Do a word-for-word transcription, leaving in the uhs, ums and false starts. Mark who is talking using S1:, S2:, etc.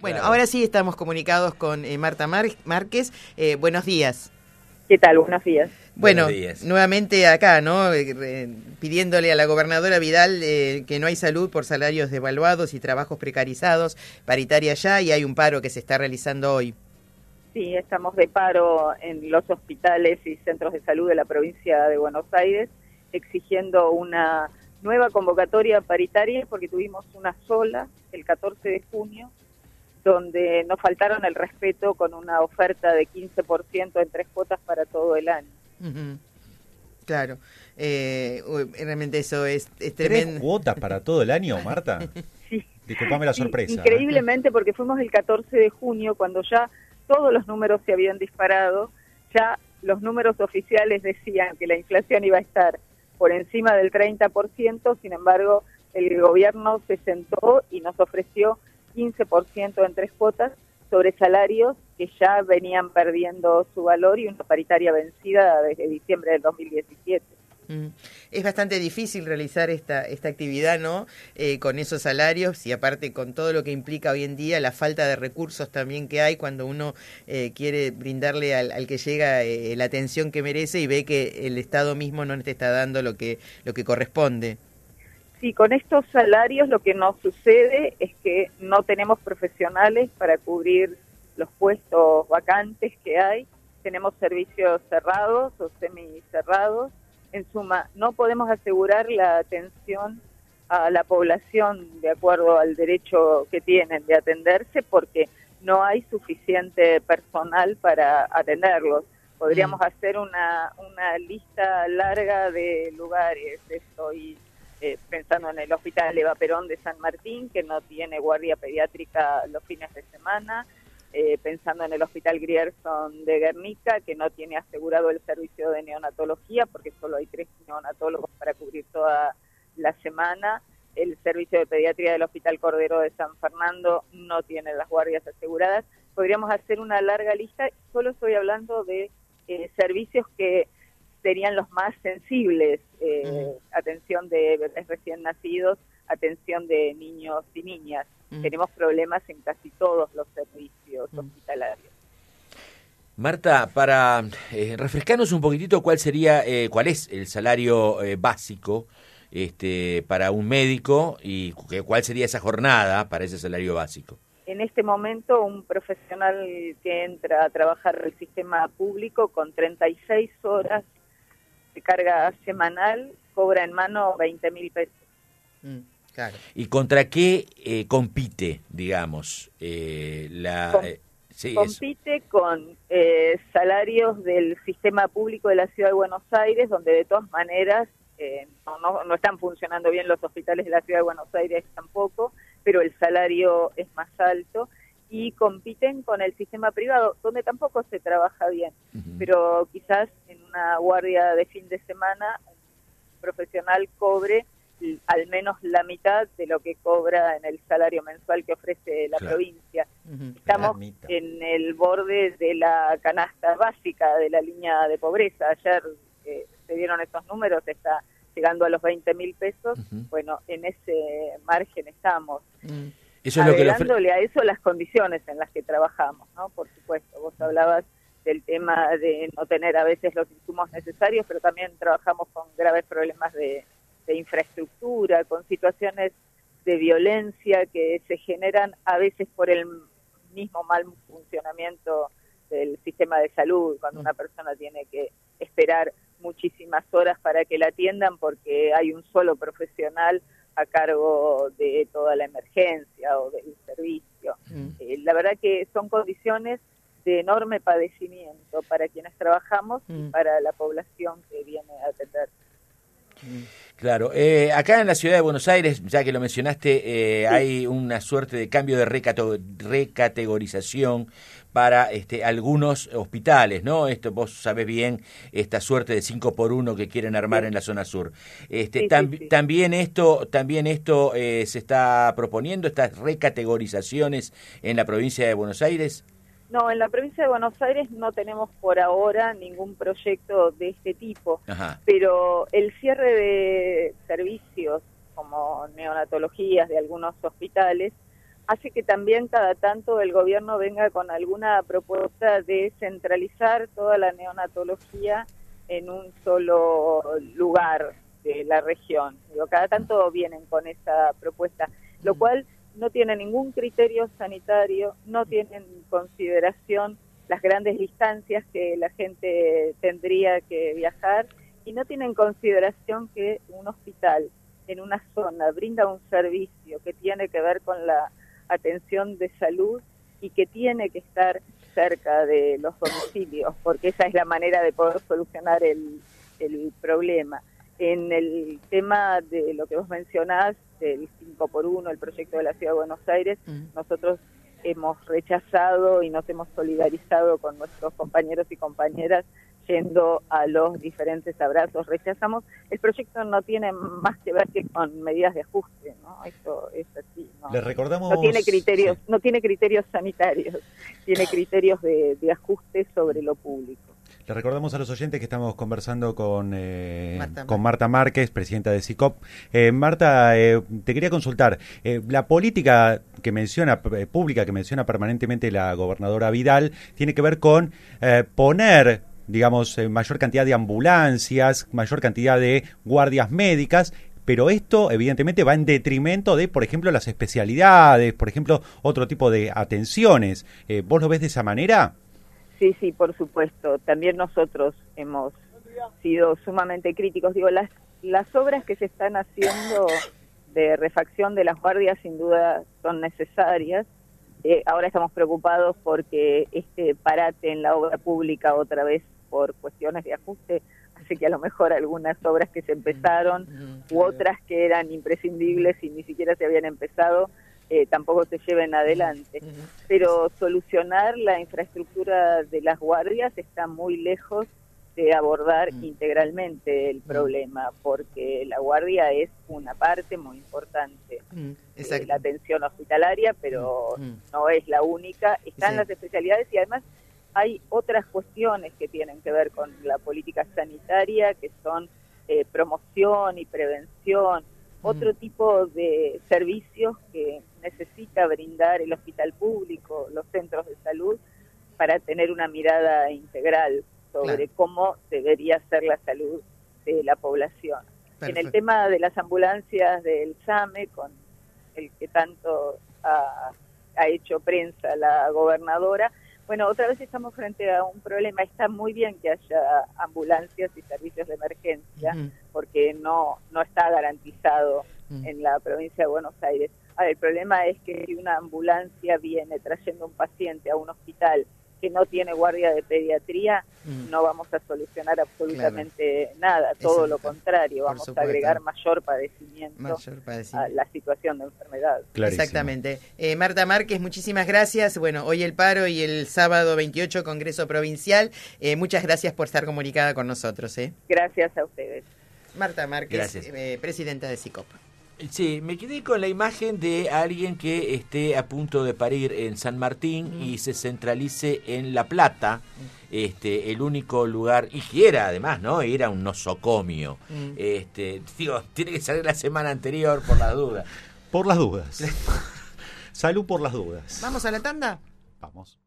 S1: Bueno,
S2: Claro.
S1: ahora sí estamos comunicados con eh, Marta Mar Márquez. Eh, buenos días.
S3: ¿Qué tal? Buenos días.
S1: Bueno,
S2: Buenos días.
S1: nuevamente acá, ¿no? Eh, eh, pidiéndole a la gobernadora Vidal eh, que no hay salud por salarios devaluados y trabajos precarizados, paritaria ya, y hay un paro que se está realizando hoy.
S3: Sí, estamos de paro en los hospitales y centros de salud de la provincia de Buenos Aires, exigiendo una nueva convocatoria paritaria porque tuvimos una sola el catorce de junio, donde nos faltaron el respeto con una oferta de quince por ciento en tres cuotas para todo el año.
S1: Uh-huh. Claro, eh, uy, realmente eso es, es
S2: ¿Tres
S1: tremendo.
S2: cuotas para todo el año, Marta?
S3: Sí.
S2: Disculpame la
S3: Sí,
S2: sorpresa.
S3: increíblemente, porque fuimos el catorce de junio, cuando ya todos los números se habían disparado, ya los números oficiales decían que la inflación iba a estar por encima del treinta por ciento, sin embargo, el gobierno se sentó y nos ofreció quince por ciento en tres cuotas sobre salarios que ya venían perdiendo su valor y una paritaria vencida desde diciembre del dos mil diecisiete.
S1: Mm. Es bastante difícil realizar esta esta actividad, ¿no? Eh, con esos salarios y aparte con todo lo que implica hoy en día la falta de recursos también que hay cuando uno eh, quiere brindarle al, al que llega eh, la atención que merece y ve que el Estado mismo no te está dando lo que lo que corresponde.
S3: Sí, con estos salarios lo que nos sucede es que no tenemos profesionales para cubrir los puestos vacantes que hay, tenemos servicios cerrados o semicerrados, en suma, no podemos asegurar la atención a la población de acuerdo al derecho que tienen de atenderse porque no hay suficiente personal para atenderlos. Podríamos mm. hacer una, una lista larga de lugares, estoy eh, pensando en el Hospital Eva Perón de San Martín, que no tiene guardia pediátrica los fines de semana, eh, pensando en el Hospital Grierson de Guernica, que no tiene asegurado el servicio de neonatología, porque solo hay tres neonatólogos para cubrir toda la semana, el servicio de pediatría del Hospital Cordero de San Fernando no tiene las guardias aseguradas. Podríamos hacer una larga lista, solo estoy hablando de eh, servicios que serían los más sensibles, eh, uh-huh. atención de bebés recién nacidos, atención de niños y niñas. Uh-huh. Tenemos problemas en casi todos los servicios uh-huh. hospitalarios.
S4: Marta, para eh, refrescarnos un poquitito cuál sería, eh, cuál es el salario eh, básico este, para un médico y cuál sería esa jornada para ese salario básico.
S3: En este momento, un profesional que entra a trabajar en el sistema público con treinta y seis horas de carga semanal cobra en mano veinte mil pesos.
S1: Mm, claro.
S4: ¿Y contra qué eh, compite, digamos? Eh, la
S3: Com
S4: eh, sí,
S3: compite eso. con eh, salarios del sistema público de la Ciudad de Buenos Aires, donde de todas maneras eh, no, no, no están funcionando bien los hospitales de la Ciudad de Buenos Aires tampoco, pero el salario es más alto, y compiten con el sistema privado, donde tampoco se trabaja bien, uh-huh. pero quizás en una guardia de fin de semana un profesional cobre al menos la mitad de lo que cobra en el salario mensual que ofrece la claro. provincia. Uh-huh. Estamos en el borde de la canasta básica de la línea de pobreza. Ayer eh, se dieron esos números, está llegando a los veinte mil pesos. Uh-huh. Bueno, en ese margen estamos. Uh-huh.
S4: Eso es lo que le
S3: ofre- a eso las condiciones en las que trabajamos, ¿no? Por supuesto, vos hablabas del tema de no tener a veces los insumos necesarios, pero también trabajamos con graves problemas de, de infraestructura, con situaciones de violencia que se generan a veces por el mismo mal funcionamiento del sistema de salud, cuando una persona tiene que esperar muchísimas horas para que la atiendan porque hay un solo profesional a cargo de toda la emergencia o del servicio. Mm. Eh, la verdad que son condiciones de enorme padecimiento para quienes trabajamos mm. y para la población que viene a atender.
S4: Claro, eh, acá en la ciudad de Buenos Aires, ya que lo mencionaste, eh, sí. hay una suerte de cambio de recato- recategorización para este, algunos hospitales, ¿no? Esto vos sabés bien, esta suerte de cinco por uno que quieren armar sí. en la zona sur. Este,
S3: sí,
S4: tam-
S3: sí, sí.
S4: También esto, también esto eh, se está proponiendo, estas recategorizaciones en la provincia de Buenos Aires.
S3: No, en la provincia de Buenos Aires no tenemos por ahora ningún proyecto de este tipo,
S4: Ajá.
S3: pero el cierre de servicios como neonatologías de algunos hospitales hace que también cada tanto el gobierno venga con alguna propuesta de centralizar toda la neonatología en un solo lugar de la región. Digo, cada tanto vienen con esa propuesta, lo cual no tiene ningún criterio sanitario, no tiene en consideración las grandes distancias que la gente tendría que viajar y no tiene en consideración que un hospital en una zona brinda un servicio que tiene que ver con la atención de salud y que tiene que estar cerca de los domicilios, porque esa es la manera de poder solucionar el, el problema. En el tema de lo que vos mencionás, del cinco por uno, el proyecto de la Ciudad de Buenos Aires, mm. nosotros hemos rechazado y nos hemos solidarizado con nuestros compañeros y compañeras yendo a los diferentes abrazos. Rechazamos, el proyecto no tiene más que ver que con medidas de ajuste, ¿no? Esto es así, ¿no?
S2: Les recordamos...
S3: No tiene criterios,
S2: sí.
S3: no tiene criterios sanitarios, tiene criterios de, de ajuste sobre lo público.
S2: Le recordamos a los oyentes que estamos conversando con, eh,
S1: Marta,
S2: con Marta Márquez, presidenta de SICOP. Eh, Marta, eh, te quería consultar, eh, la política que menciona, eh, pública que menciona permanentemente la gobernadora Vidal, tiene que ver con eh, poner, digamos, eh, mayor cantidad de ambulancias, mayor cantidad de guardias médicas, pero esto evidentemente va en detrimento de, por ejemplo, las especialidades, por ejemplo, otro tipo de atenciones. Eh, ¿Vos lo ves de esa manera?
S3: Sí, sí, por supuesto. También nosotros hemos sido sumamente críticos. Digo, las, las obras que se están haciendo de refacción de las guardias sin duda son necesarias. Eh, ahora estamos preocupados porque este parate en la obra pública otra vez por cuestiones de ajuste hace que a lo mejor algunas obras que se empezaron u otras que eran imprescindibles y ni siquiera se habían empezado Eh, tampoco se lleven adelante. Pero solucionar la infraestructura de las guardias está muy lejos de abordar mm. integralmente el problema, porque la guardia es una parte muy importante mm. de la atención hospitalaria, pero mm. no es la única. Están sí. las especialidades y además hay otras cuestiones que tienen que ver con la política sanitaria, que son eh, promoción y prevención, otro tipo de servicios que necesita brindar el hospital público, los centros de salud, para tener una mirada integral sobre claro. cómo debería ser la salud de la población. Perfecto. En el tema de las ambulancias del SAME, con el que tanto ha, ha hecho prensa la gobernadora, bueno, otra vez estamos frente a un problema. Está muy bien que haya ambulancias y servicios de emergencia, uh-huh. porque no, no está garantizado uh-huh. en la provincia de Buenos Aires. Ahora, el problema es que si una ambulancia viene trayendo un paciente a un hospital que no tiene guardia de pediatría, mm. no vamos a solucionar absolutamente claro. nada, todo Exacto. lo contrario, vamos a agregar mayor padecimiento, mayor padecimiento a la situación de enfermedad.
S1: Clarísimo. Exactamente. Eh, Marta Márquez, muchísimas gracias. Bueno, hoy el paro y el sábado veintiocho Congreso Provincial. Eh, muchas gracias por estar comunicada con nosotros. ¿eh?
S3: Gracias a ustedes.
S1: Marta Márquez, eh, presidenta de SICOP.
S4: Sí, me quedé con la imagen de alguien que esté a punto de parir en San Martín mm. y se centralice en La Plata, este, el único lugar, y quiera además, ¿no? Era un nosocomio. Mm. Este, digo, tiene que salir la semana anterior por las dudas.
S2: Por las dudas. Salud por las dudas.
S1: ¿Vamos a la tanda?
S2: Vamos.